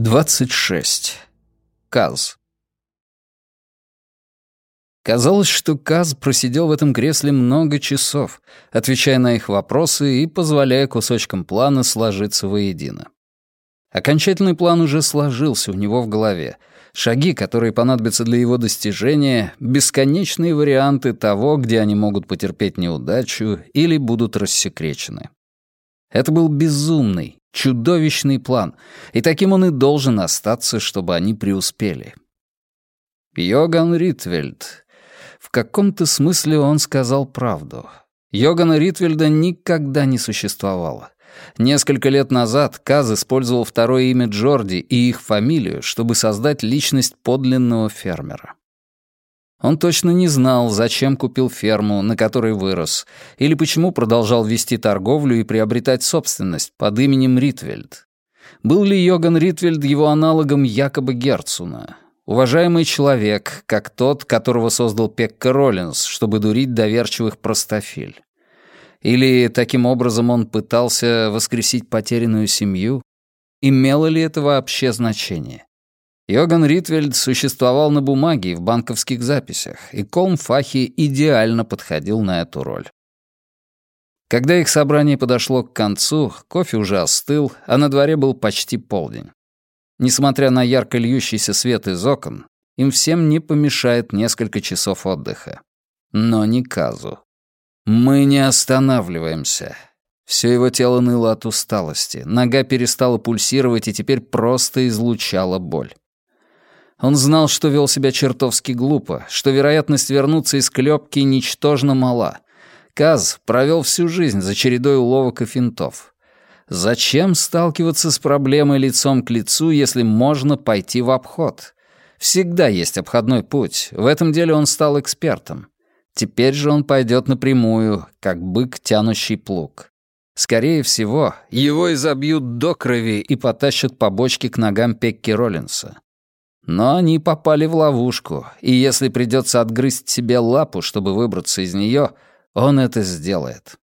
26. Каз. Казалось, что Каз просидел в этом кресле много часов, отвечая на их вопросы и позволяя кусочкам плана сложиться воедино. Окончательный план уже сложился у него в голове. Шаги, которые понадобятся для его достижения, бесконечные варианты того, где они могут потерпеть неудачу или будут рассекречены. Это был безумный, чудовищный план, и таким он и должен остаться, чтобы они преуспели. Йоган Ритвельд. В каком-то смысле он сказал правду. Йогана Ритвельда никогда не существовало. Несколько лет назад Каз использовал второе имя Джорди и их фамилию, чтобы создать личность подлинного фермера. Он точно не знал, зачем купил ферму, на которой вырос, или почему продолжал вести торговлю и приобретать собственность под именем Ритвельд. Был ли Йоган Ритвельд его аналогом Якоба Герцуна? Уважаемый человек, как тот, которого создал Пекка Роллинс, чтобы дурить доверчивых простофиль. Или таким образом он пытался воскресить потерянную семью? Имело ли это вообще значение? Йоган Ритвельд существовал на бумаге и в банковских записях, и Колм Фахи идеально подходил на эту роль. Когда их собрание подошло к концу, кофе уже остыл, а на дворе был почти полдень. Несмотря на ярко льющийся свет из окон, им всем не помешает несколько часов отдыха. Но не Казу. «Мы не останавливаемся». Все его тело ныло от усталости, нога перестала пульсировать и теперь просто излучала боль. Он знал, что вел себя чертовски глупо, что вероятность вернуться из клёпки ничтожно мала. Каз провел всю жизнь за чередой уловок и финтов. Зачем сталкиваться с проблемой лицом к лицу, если можно пойти в обход? Всегда есть обходной путь. В этом деле он стал экспертом. Теперь же он пойдет напрямую, как бык, тянущий плуг. Скорее всего, его изобьют до крови и потащат по бочке к ногам Пекки Роллинса. Но они попали в ловушку, и если придется отгрызть себе лапу, чтобы выбраться из нее, он это сделает.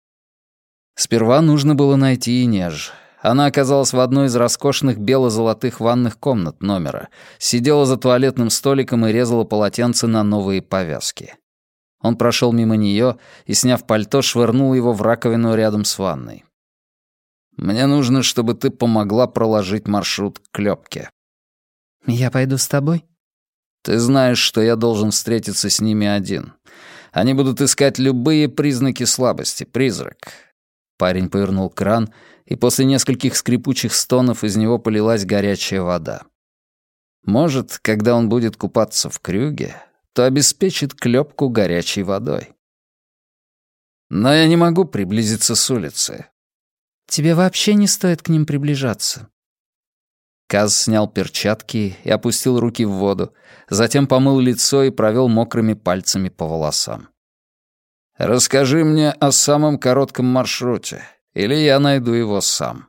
Сперва нужно было найти Инеж. Она оказалась в одной из роскошных бело-золотых ванных комнат номера, сидела за туалетным столиком и резала полотенце на новые повязки. Он прошел мимо нее и, сняв пальто, швырнул его в раковину рядом с ванной. «Мне нужно, чтобы ты помогла проложить маршрут к клёпке». «Я пойду с тобой?» «Ты знаешь, что я должен встретиться с ними один. Они будут искать любые признаки слабости, призрак». Парень повернул кран, и после нескольких скрипучих стонов из него полилась горячая вода. Может, когда он будет купаться в крюге, то обеспечит клёпку горячей водой. Но я не могу приблизиться с улицы. Тебе вообще не стоит к ним приближаться. Каз снял перчатки и опустил руки в воду, затем помыл лицо и провел мокрыми пальцами по волосам. «Расскажи мне о самом коротком маршруте, или я найду его сам».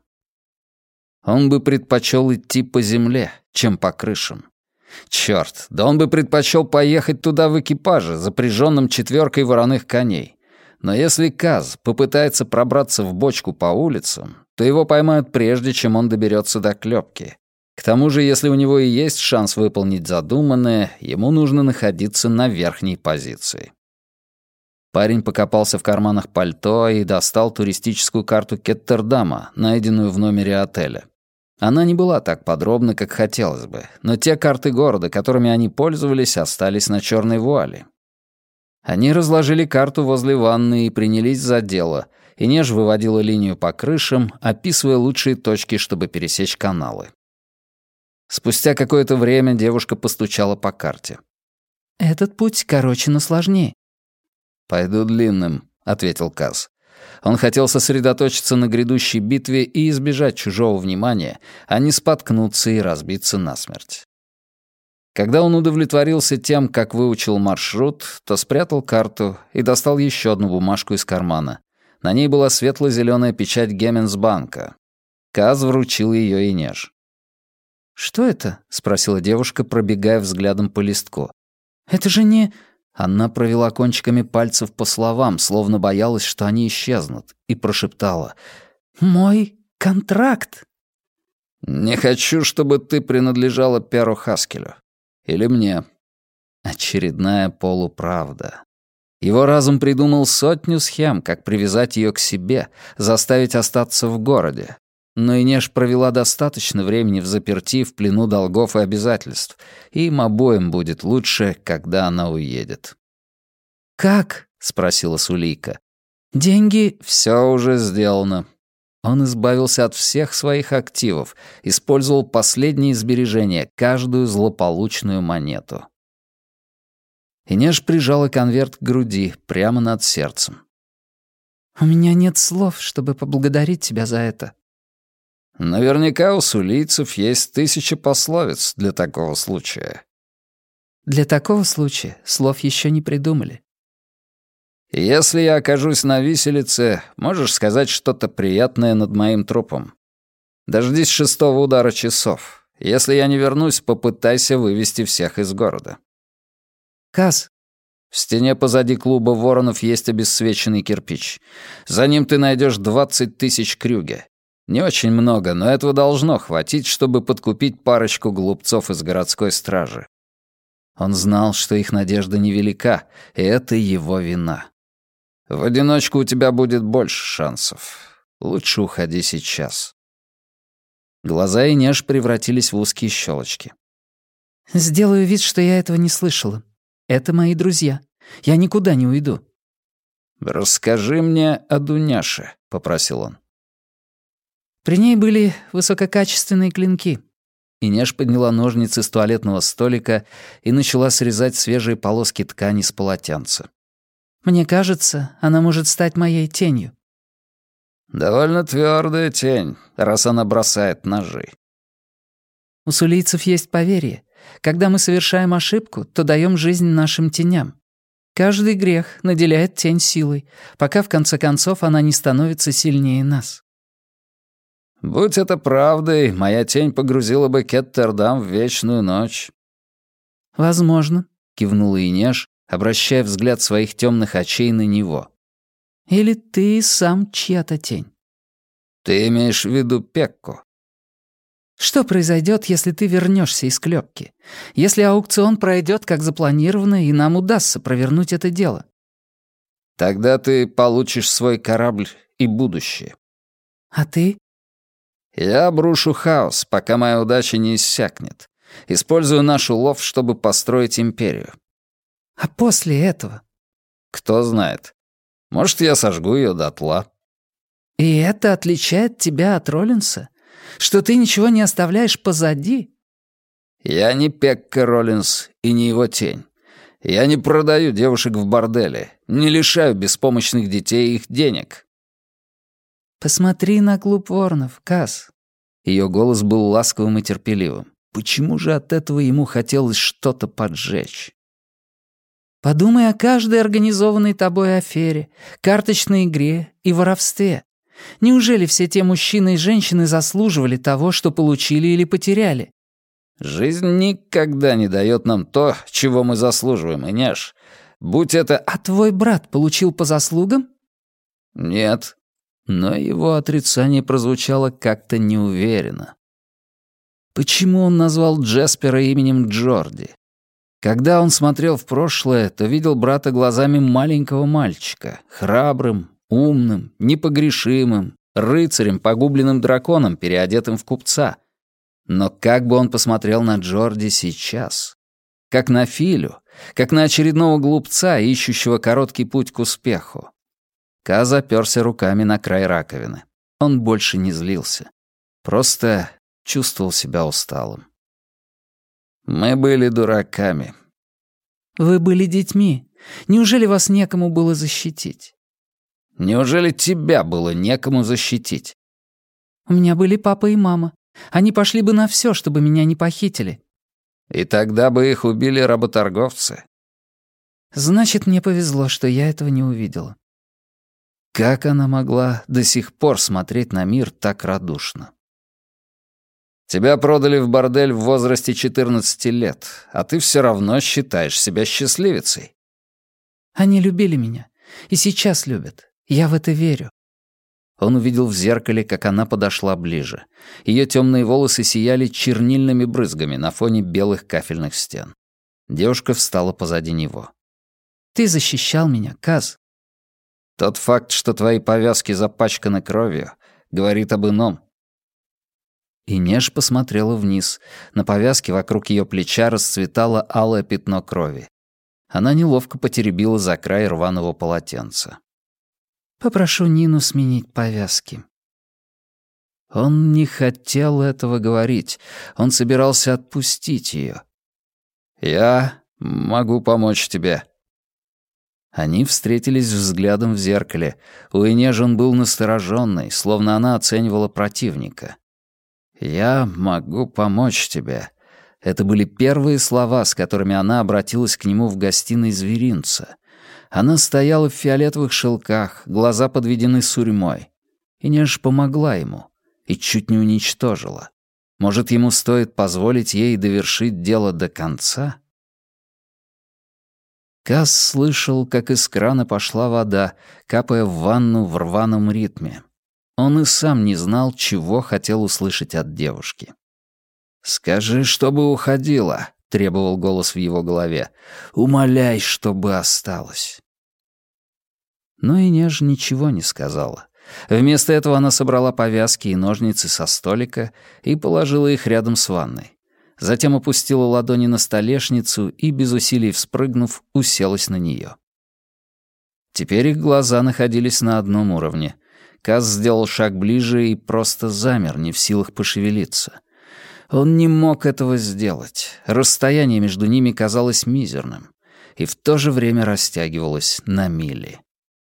Он бы предпочел идти по земле, чем по крышам. Чёрт, да он бы предпочел поехать туда в экипаже, запряженном 4 вороных коней. Но если Каз попытается пробраться в бочку по улицам, то его поймают прежде, чем он доберется до клёпки. К тому же, если у него и есть шанс выполнить задуманное, ему нужно находиться на верхней позиции. Парень покопался в карманах пальто и достал туристическую карту Кеттердама, найденную в номере отеля. Она не была так подробна, как хотелось бы, но те карты города, которыми они пользовались, остались на черной вуале. Они разложили карту возле ванны и принялись за дело, и Неж выводила линию по крышам, описывая лучшие точки, чтобы пересечь каналы. Спустя какое-то время девушка постучала по карте. «Этот путь короче, но сложнее». «Пойду длинным», — ответил Каз. Он хотел сосредоточиться на грядущей битве и избежать чужого внимания, а не споткнуться и разбиться насмерть. Когда он удовлетворился тем, как выучил маршрут, то спрятал карту и достал еще одну бумажку из кармана. На ней была светло-зеленая печать Геменсбанка. Каз вручил ее Инеж. «Что это?» — спросила девушка, пробегая взглядом по листку. «Это же не...» Она провела кончиками пальцев по словам, словно боялась, что они исчезнут, и прошептала: «Мой контракт». Не хочу, чтобы ты принадлежала Перу Хаскелю. Или мне. Очередная полуправда. Его разум придумал сотню схем, как привязать ее к себе, заставить остаться в городе. Но Инеш провела достаточно времени взаперти в плену долгов и обязательств, и им обоим будет лучше, когда она уедет. «Как?» — спросила Сулейка. «Деньги...» «Все уже сделано». Он избавился от всех своих активов, использовал последние сбережения, каждую злополучную монету. Инеш прижала конверт к груди, прямо над сердцем. «У меня нет слов, чтобы поблагодарить тебя за это». Наверняка у сулийцев есть 1000 пословиц для такого случая. Для такого случая слов еще не придумали. Если я окажусь на виселице, можешь сказать что-то приятное над моим трупом. Дождись 6-го удара часов. Если я не вернусь, попытайся вывести всех из города. Каз. В стене позади клуба воронов есть обесцвеченный кирпич. За ним ты найдешь 20 000 крюге. Не очень много, но этого должно хватить, чтобы подкупить парочку глупцов из городской стражи. Он знал, что их надежда невелика, и это его вина. В одиночку у тебя будет больше шансов. Лучше уходи сейчас. Глаза Инеш превратились в узкие щелочки. «Сделаю вид, что я этого не слышала. Это мои друзья. Я никуда не уйду». «Расскажи мне о Дуняше», — попросил он. При ней были высококачественные клинки. Инеш подняла ножницы с туалетного столика и начала срезать свежие полоски ткани с полотенца. Мне кажется, она может стать моей тенью. Довольно твердая тень, раз она бросает ножи. У сулийцев есть поверье. Когда мы совершаем ошибку, то даем жизнь нашим теням. Каждый грех наделяет тень силой, пока в конце концов она не становится сильнее нас. Будь это правдой, моя тень погрузила бы Кеттердам в вечную ночь. «Возможно», — кивнула Инеш, обращая взгляд своих темных очей на него. «Или ты сам чья-то тень». «Ты имеешь в виду Пекку?» «Что произойдет, если ты вернешься из клепки? Если аукцион пройдет как запланировано, и нам удастся провернуть это дело?» «Тогда ты получишь свой корабль и будущее». «А ты?» «Я обрушу хаос, пока моя удача не иссякнет. Использую наш улов, чтобы построить империю». «А после этого?» «Кто знает. Может, я сожгу ее дотла». «И это отличает тебя от Роллинса? Что ты ничего не оставляешь позади?» «Я не Пекка Роллинс и не его тень. Я не продаю девушек в борделе, не лишаю беспомощных детей их денег». «Посмотри на клуб воронов, Каз». Ее голос был ласковым и терпеливым. Почему же от этого ему хотелось что-то поджечь? «Подумай о каждой организованной тобой афере, карточной игре и воровстве. Неужели все те мужчины и женщины заслуживали того, что получили или потеряли?» «Жизнь никогда не дает нам то, чего мы заслуживаем, Инеш. Будь это...» «А твой брат получил по заслугам?» «Нет». Но его отрицание прозвучало как-то неуверенно. Почему он назвал Джеспера именем Джорди? Когда он смотрел в прошлое, то видел брата глазами маленького мальчика, храбрым, умным, непогрешимым, рыцарем, погубленным драконом, переодетым в купца. Но как бы он посмотрел на Джорди сейчас? Как на Филю, как на очередного глупца, ищущего короткий путь к успеху. Каз оперся руками на край раковины. Он больше не злился. Просто чувствовал себя усталым. Мы были дураками. Вы были детьми. Неужели вас некому было защитить? Неужели тебя было некому защитить? У меня были папа и мама. Они пошли бы на все, чтобы меня не похитили. И тогда бы их убили работорговцы. Значит, мне повезло, что я этого не увидела. Как она могла до сих пор смотреть на мир так радушно? Тебя продали в бордель в возрасте 14 лет, а ты все равно считаешь себя счастливицей. Они любили меня. И сейчас любят. Я в это верю. Он увидел в зеркале, как она подошла ближе. Ее темные волосы сияли чернильными брызгами на фоне белых кафельных стен. Девушка встала позади него. «Ты защищал меня, Каз». «Тот факт, что твои повязки запачканы кровью, говорит об ином». Инеж посмотрела вниз. На повязке вокруг ее плеча расцветало алое пятно крови. Она неловко потеребила за край рваного полотенца. «Попрошу Нину сменить повязки». Он не хотел этого говорить. Он собирался отпустить ее. «Я могу помочь тебе». Они встретились взглядом в зеркале. У Инеж он был настороженный, словно она оценивала противника. «Я могу помочь тебе». Это были первые слова, с которыми она обратилась к нему в гостиной зверинца. Она стояла в фиолетовых шелках, глаза подведены сурьмой. Инеж помогла ему и чуть не уничтожила. Может, ему стоит позволить ей довершить дело до конца? Каз слышал, как из крана пошла вода, капая в ванну в рваном ритме. Он и сам не знал, чего хотел услышать от девушки. «Скажи, чтобы уходила», — требовал голос в его голове. «Умоляй, чтобы осталась». Но Инеж ничего не сказала. Вместо этого она собрала повязки и ножницы со столика и положила их рядом с ванной. Затем опустила ладони на столешницу и, без усилий вспрыгнув, уселась на нее. Теперь их глаза находились на одном уровне. Каз сделал шаг ближе и просто замер, не в силах пошевелиться. Он не мог этого сделать. Расстояние между ними казалось мизерным и в то же время растягивалось на мили.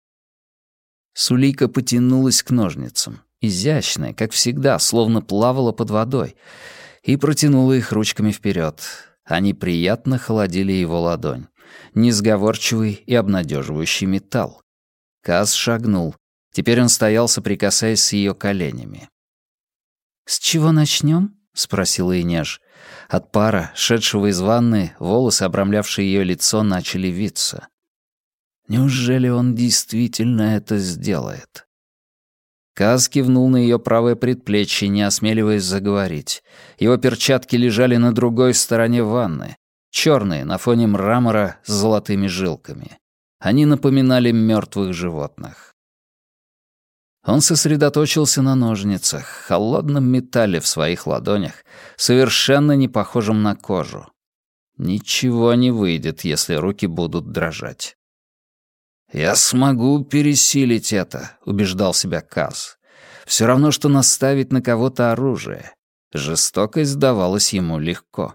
Сулейка потянулась к ножницам, изящная, как всегда, словно плавала под водой, и протянула их ручками вперед. Они приятно холодили его ладонь. Несговорчивый и обнадеживающий металл. Каз шагнул. Теперь он стоял, соприкасаясь с ее коленями. «С чего начнем?» — спросила Инеж. От пара, шедшего из ванны, волосы, обрамлявшие ее лицо, начали виться. Неужели он действительно это сделает? Каз кивнул на ее правое предплечье, не осмеливаясь заговорить. Его перчатки лежали на другой стороне ванны, черные, на фоне мрамора с золотыми жилками. Они напоминали мертвых животных. Он сосредоточился на ножницах, холодном металле в своих ладонях, совершенно не похожем на кожу. Ничего не выйдет, если руки будут дрожать. «Я смогу пересилить это», — убеждал себя Каз. «Все равно, что наставить на кого-то оружие. Жестокость давалась ему легко».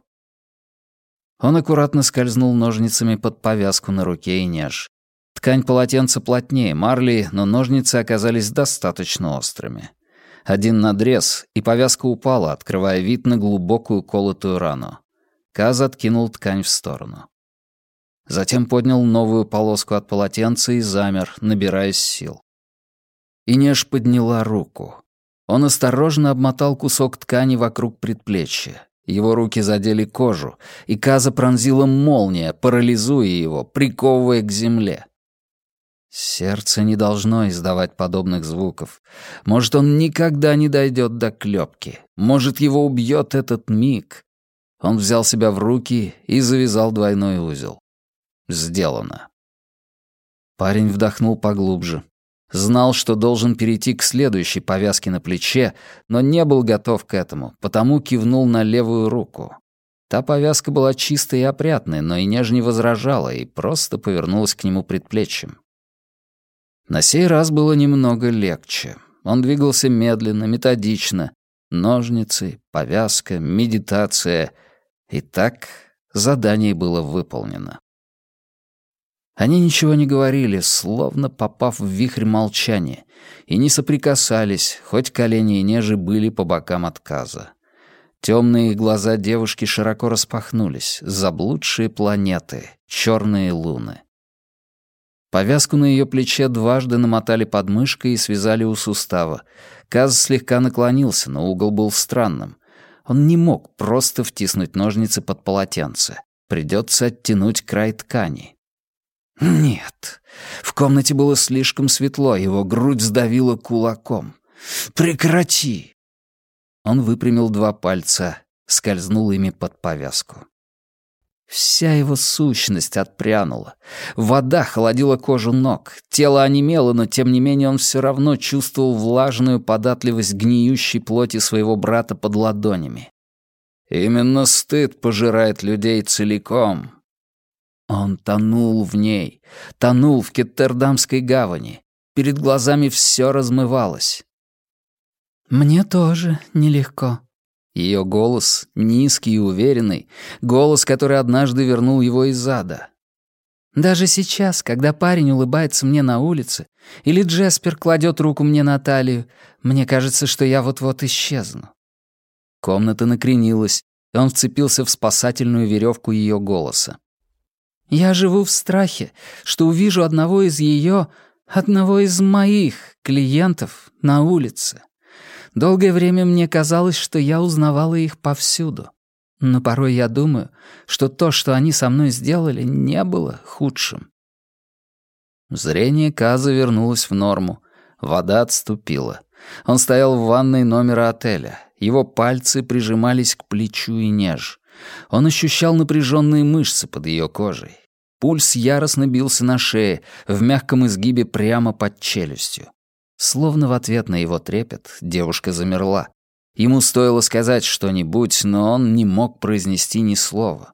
Он аккуратно скользнул ножницами под повязку на руке Инеж. Ткань полотенца плотнее марли, но ножницы оказались достаточно острыми. Один надрез, и повязка упала, открывая вид на глубокую колотую рану. Каз откинул ткань в сторону. Затем поднял новую полоску от полотенца и замер, набираясь сил. Инеж подняла руку. Он осторожно обмотал кусок ткани вокруг предплечья. Его руки задели кожу, и Каза пронзила молния, парализуя его, приковывая к земле. Сердце не должно издавать подобных звуков. Может, он никогда не дойдет до клёпки. Может, его убьет этот миг. Он взял себя в руки и завязал двойной узел. Сделано. Парень вдохнул поглубже. Знал, что должен перейти к следующей повязке на плече, но не был готов к этому, потому кивнул на левую руку. Та повязка была чистой и опрятной, но Инеж не возражала и просто повернулась к нему предплечьем. На сей раз было немного легче. Он двигался медленно, методично. Ножницы, повязка, медитация. И так задание было выполнено. Они ничего не говорили, словно попав в вихрь молчания, и не соприкасались, хоть колени Инежи были по бокам от Каза. Темные глаза девушки широко распахнулись, заблудшие планеты, черные луны. Повязку на ее плече дважды намотали под мышкой и связали у сустава. Каз слегка наклонился, но угол был странным. Он не мог просто втиснуть ножницы под полотенце. Придется оттянуть край ткани. Нет, в комнате было слишком светло, его грудь сдавила кулаком. «Прекрати!» Он выпрямил 2 пальца, скользнул ими под повязку. Вся его сущность отпрянула. Вода холодила кожу ног, тело онемело, но тем не менее он все равно чувствовал влажную податливость гниющей плоти своего брата под ладонями. Именно стыд пожирает людей целиком. Он тонул в ней, тонул в Кеттердамской гавани. Перед глазами все размывалось. «Мне тоже нелегко». Ее голос, низкий и уверенный, голос, который однажды вернул его из ада. «Даже сейчас, когда парень улыбается мне на улице, или Джеспер кладет руку мне на талию, мне кажется, что я вот-вот исчезну». Комната накренилась, и он вцепился в спасательную веревку ее голоса. «Я живу в страхе, что увижу одного из моих клиентов на улице. Долгое время мне казалось, что я узнавала их повсюду. Но порой я думаю, что то, что они со мной сделали, не было худшим». Зрение Каза вернулось в норму. Вода отступила. Он стоял в ванной номера отеля. Его пальцы прижимались к плечу Инеж. Он ощущал напряженные мышцы под ее кожей. Пульс яростно бился на шее, в мягком изгибе прямо под челюстью. Словно в ответ на его трепет девушка замерла. Ему стоило сказать что-нибудь, но он не мог произнести ни слова.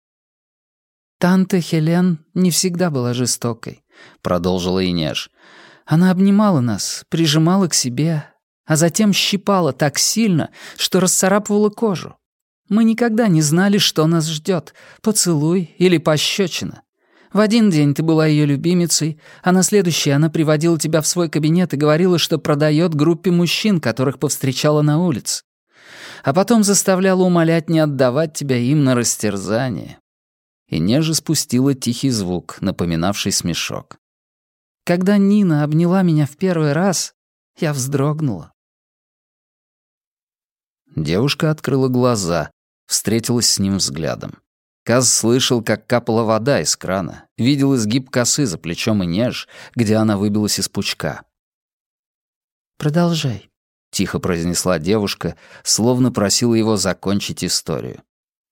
«Танта Хелен не всегда была жестокой», — продолжила Инеж. «Она обнимала нас, прижимала к себе, а затем щипала так сильно, что расцарапывала кожу. Мы никогда не знали, что нас ждет, поцелуй или пощечина. В один день ты была ее любимицей, а на следующий она приводила тебя в свой кабинет и говорила, что продает группе мужчин, которых повстречала на улице. А потом заставляла умолять не отдавать тебя им на растерзание». И Нежа спустила тихий звук, напоминавший смешок. «Когда Нина обняла меня в первый раз, я вздрогнула». Девушка открыла глаза, встретилась с ним взглядом. Каз слышал, как капала вода из крана, видел изгиб косы за плечом Инеж, где она выбилась из пучка. «Продолжай», — тихо произнесла девушка, словно просила его закончить историю.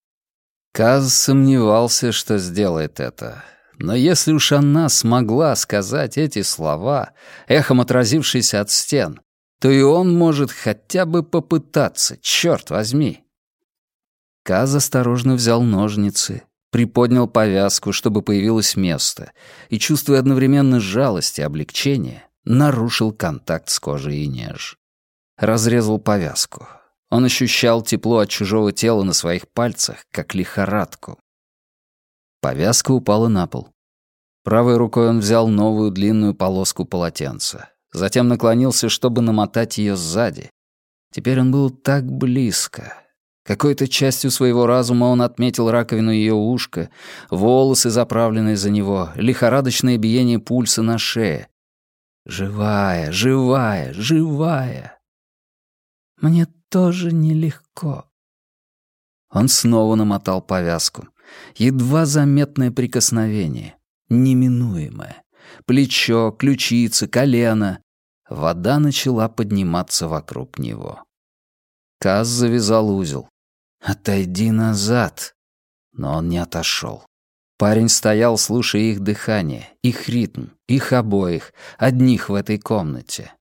Каз сомневался, что сделает это. Но если уж она смогла сказать эти слова, эхом отразившиеся от стен, то и он может хотя бы попытаться, черт возьми. Каз осторожно взял ножницы, приподнял повязку, чтобы появилось место, и, чувствуя одновременно жалость и облегчение, нарушил контакт с кожей Инеж. Разрезал повязку. Он ощущал тепло от чужого тела на своих пальцах, как лихорадку. Повязка упала на пол. Правой рукой он взял новую длинную полоску полотенца. Затем наклонился, чтобы намотать ее сзади. Теперь он был так близко. Какой-то частью своего разума он отметил раковину ее ушка, волосы, заправленные за него, лихорадочное биение пульса на шее. Живая, живая, живая. «Мне тоже нелегко». Он снова намотал повязку. Едва заметное прикосновение, неминуемое. Плечо, ключица, колено. Вода начала подниматься вокруг него. Каз завязал узел. «Отойди назад!» Но он не отошел. Парень стоял, слушая их дыхание, их ритм, их обоих, одних в этой комнате.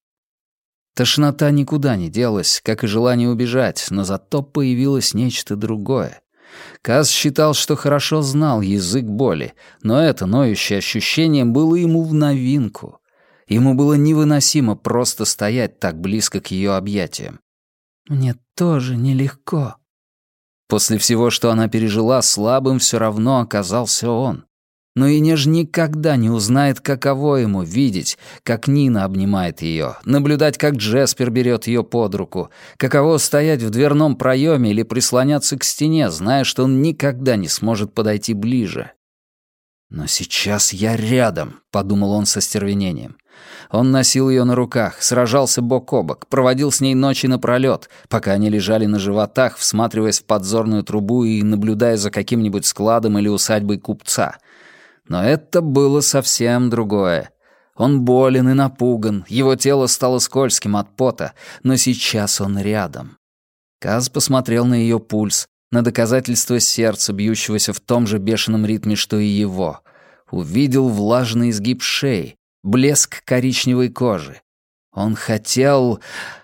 Тошнота никуда не делась, как и желание убежать, но зато появилось нечто другое. Каз считал, что хорошо знал язык боли, но это ноющее ощущение было ему в новинку. Ему было невыносимо просто стоять так близко к ее объятиям. «Мне тоже нелегко». После всего, что она пережила, слабым все равно оказался он. Но Инеж никогда не узнает, каково ему видеть, как Нина обнимает ее, наблюдать, как Джеспер берет ее под руку, каково стоять в дверном проеме или прислоняться к стене, зная, что он никогда не сможет подойти ближе. «Но сейчас я рядом», — подумал он со стервенением. Он носил ее на руках, сражался бок о бок, проводил с ней ночи напролет, пока они лежали на животах, всматриваясь в подзорную трубу и наблюдая за каким-нибудь складом или усадьбой купца. Но это было совсем другое. Он болен и напуган, его тело стало скользким от пота, но сейчас он рядом. Каз посмотрел на ее пульс, на доказательство сердца, бьющегося в том же бешеном ритме, что и его. Увидел влажный изгиб шеи, блеск коричневой кожи. Он хотел...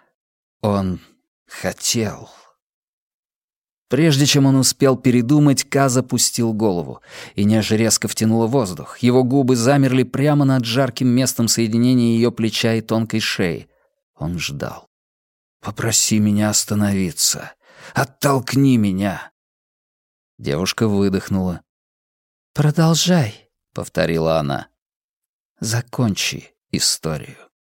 Прежде чем он успел передумать, Каз опустил голову. Инеж резко втянула воздух. Его губы замерли прямо над жарким местом соединения ее плеча и тонкой шеи. Он ждал. «Попроси меня остановиться. Оттолкни меня!» Девушка выдохнула. «Продолжай», — повторила она. «Закончи историю».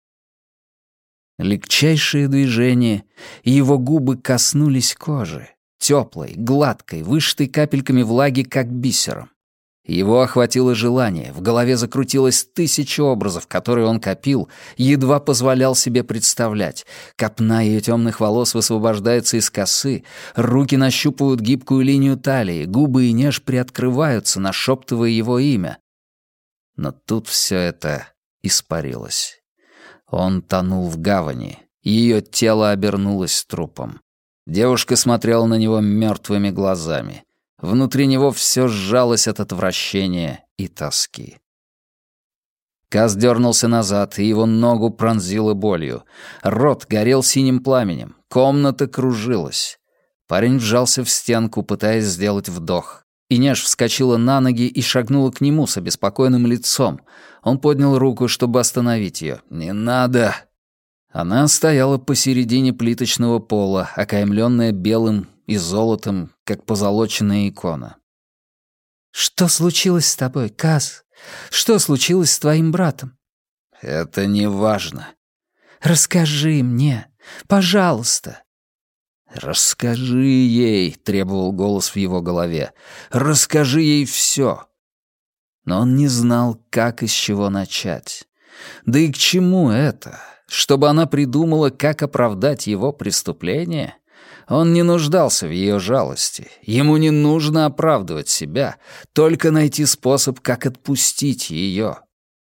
Легчайшие движения, и его губы коснулись кожи, теплой, гладкой, вышитой капельками влаги, как бисером. Его охватило желание, в голове закрутилось 1000 образов, которые он копил, едва позволял себе представлять. Копна ее темных волос высвобождается из косы, руки нащупывают гибкую линию талии, губы Инеж приоткрываются, нашептывая его имя. Но тут все это испарилось. Он тонул в гавани, ее тело обернулось трупом. Девушка смотрела на него мертвыми глазами. Внутри него все сжалось от отвращения и тоски. Каз дернулся назад, и его ногу пронзило болью. Рот горел синим пламенем, комната кружилась. Парень вжался в стенку, пытаясь сделать вдох. Инеж вскочила на ноги и шагнула к нему с обеспокоенным лицом. Он поднял руку, чтобы остановить ее. «Не надо!» Она стояла посередине плиточного пола, окаймленная белым и золотом, как позолоченная икона. «Что случилось с тобой, Каз? Что случилось с твоим братом?» «Это не важно». «Расскажи мне, пожалуйста». «Расскажи ей», — требовал голос в его голове. «Расскажи ей все». Но он не знал, как и с чего начать. Да и к чему это? Чтобы она придумала, как оправдать его преступление? Он не нуждался в ее жалости. Ему не нужно оправдывать себя, только найти способ, как отпустить ее.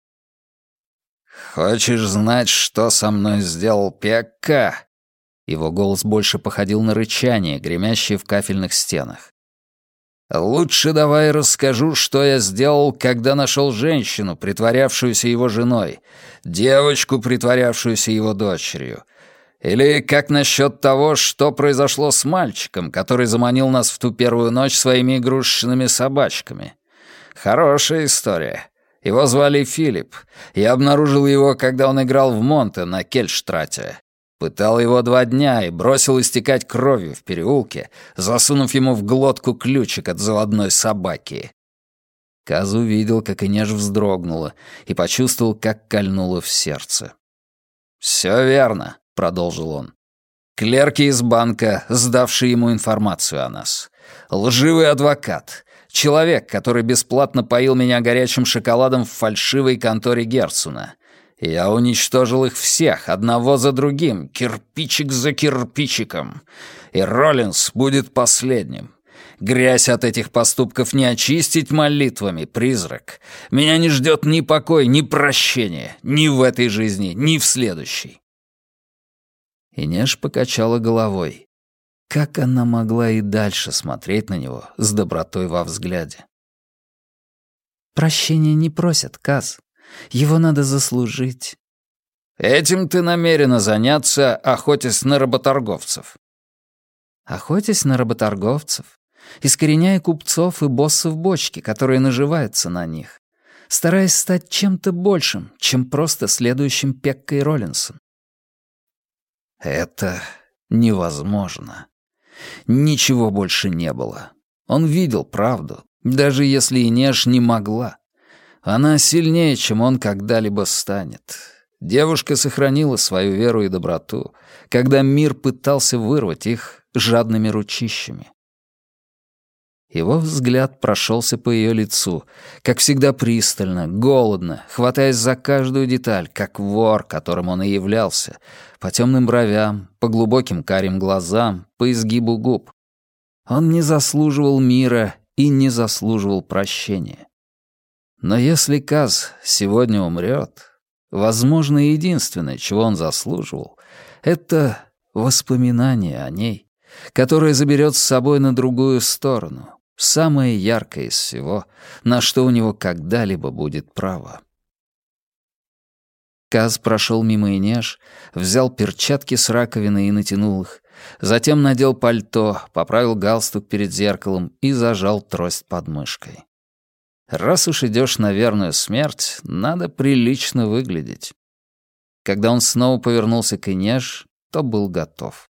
«Хочешь знать, что со мной сделал Пекка?» Его голос больше походил на рычание, гремящее в кафельных стенах. «Лучше давай расскажу, что я сделал, когда нашел женщину, притворявшуюся его женой, девочку, притворявшуюся его дочерью. Или как насчет того, что произошло с мальчиком, который заманил нас в ту первую ночь своими игрушечными собачками. Хорошая история. Его звали Филипп. Я обнаружил его, когда он играл в Монте на Кельштрате. Пытал его 2 дня и бросил истекать кровью в переулке, засунув ему в глотку ключик от заводной собаки». Каз увидел, как Инеж вздрогнула, и почувствовал, как кольнуло в сердце. «Все верно», — продолжил он. «Клерки из банка, сдавшие ему информацию о нас. Лживый адвокат. Человек, который бесплатно поил меня горячим шоколадом в фальшивой конторе Герцена. Я уничтожил их всех, одного за другим, кирпичик за кирпичиком. И Роллинс будет последним. Грязь от этих поступков не очистить молитвами, призрак. Меня не ждет ни покой, ни прощение, ни в этой жизни, ни в следующей». Инеж покачала головой. Как она могла и дальше смотреть на него с добротой во взгляде? «Прощения не просят, Каз. Его надо заслужить». «Этим ты намерена заняться, охотясь на работорговцев». «Охотясь на работорговцев, искореняя купцов и боссов бочки, которые наживаются на них, стараясь стать чем-то большим, чем просто следующим Пеккой Роллинсом». Это невозможно. Ничего больше не было. Он видел правду, даже если Инеж не могла. Она сильнее, чем он когда-либо станет. Девушка сохранила свою веру и доброту, когда мир пытался вырвать их жадными ручищами. Его взгляд прошелся по ее лицу, как всегда пристально, голодно, хватаясь за каждую деталь, как вор, которым он и являлся, по темным бровям, по глубоким карим глазам, по изгибу губ. Он не заслуживал мира и не заслуживал прощения. Но если Каз сегодня умрет, возможно, единственное, чего он заслуживал, это воспоминание о ней, которое заберет с собой на другую сторону, самое яркое из всего, на что у него когда-либо будет право. Каз прошел мимо Инеш, взял перчатки с раковины и натянул их, затем надел пальто, поправил галстук перед зеркалом и зажал трость под мышкой. Раз уж идешь на верную смерть, надо прилично выглядеть. Когда он снова повернулся к Инеш, то был готов.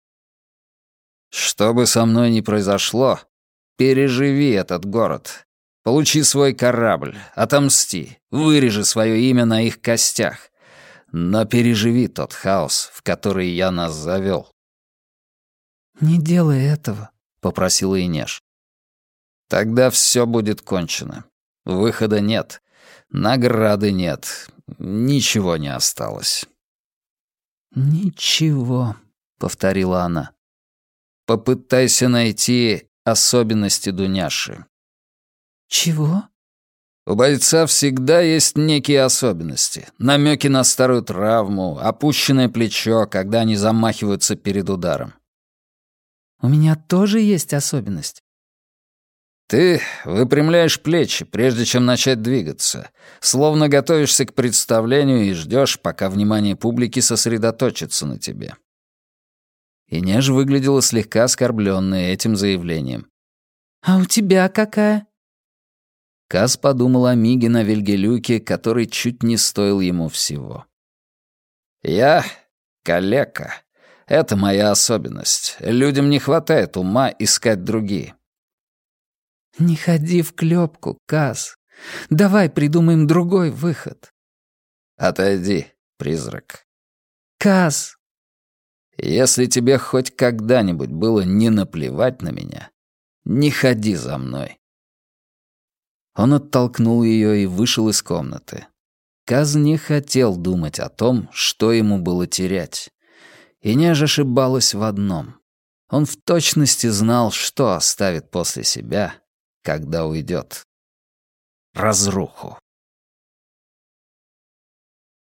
«Что бы со мной ни произошло, переживи этот город. Получи свой корабль, отомсти, вырежи свое имя на их костях. Но переживи тот хаос, в который я нас завел». «Не делай этого», — попросила Инеш. «Тогда все будет кончено. Выхода нет, награды нет, ничего не осталось». «Ничего», — повторила она. «Попытайся найти особенности Дуняши». «Чего?» У бойца всегда есть некие особенности. Намеки на старую травму, опущенное плечо, когда они замахиваются перед ударом. «У меня тоже есть особенность». Ты выпрямляешь плечи, прежде чем начать двигаться, словно готовишься к представлению и ждешь, пока внимание публики сосредоточится на тебе. Инеж выглядела слегка оскорбленной этим заявлением. «А у тебя какая?» Каз подумал о миге на Вильгелюке, который чуть не стоил ему всего. «Я калека. Это моя особенность. Людям не хватает ума искать другие». «Не ходи в клёпку, Каз. Давай придумаем другой выход». «Отойди, призрак». «Каз». «Если тебе хоть когда-нибудь было не наплевать на меня, не ходи за мной». Он оттолкнул ее и вышел из комнаты. Каз не хотел думать о том, что ему было терять. Инеж ошибалась в одном. Он в точности знал, что оставит после себя, когда уйдет. Разруху.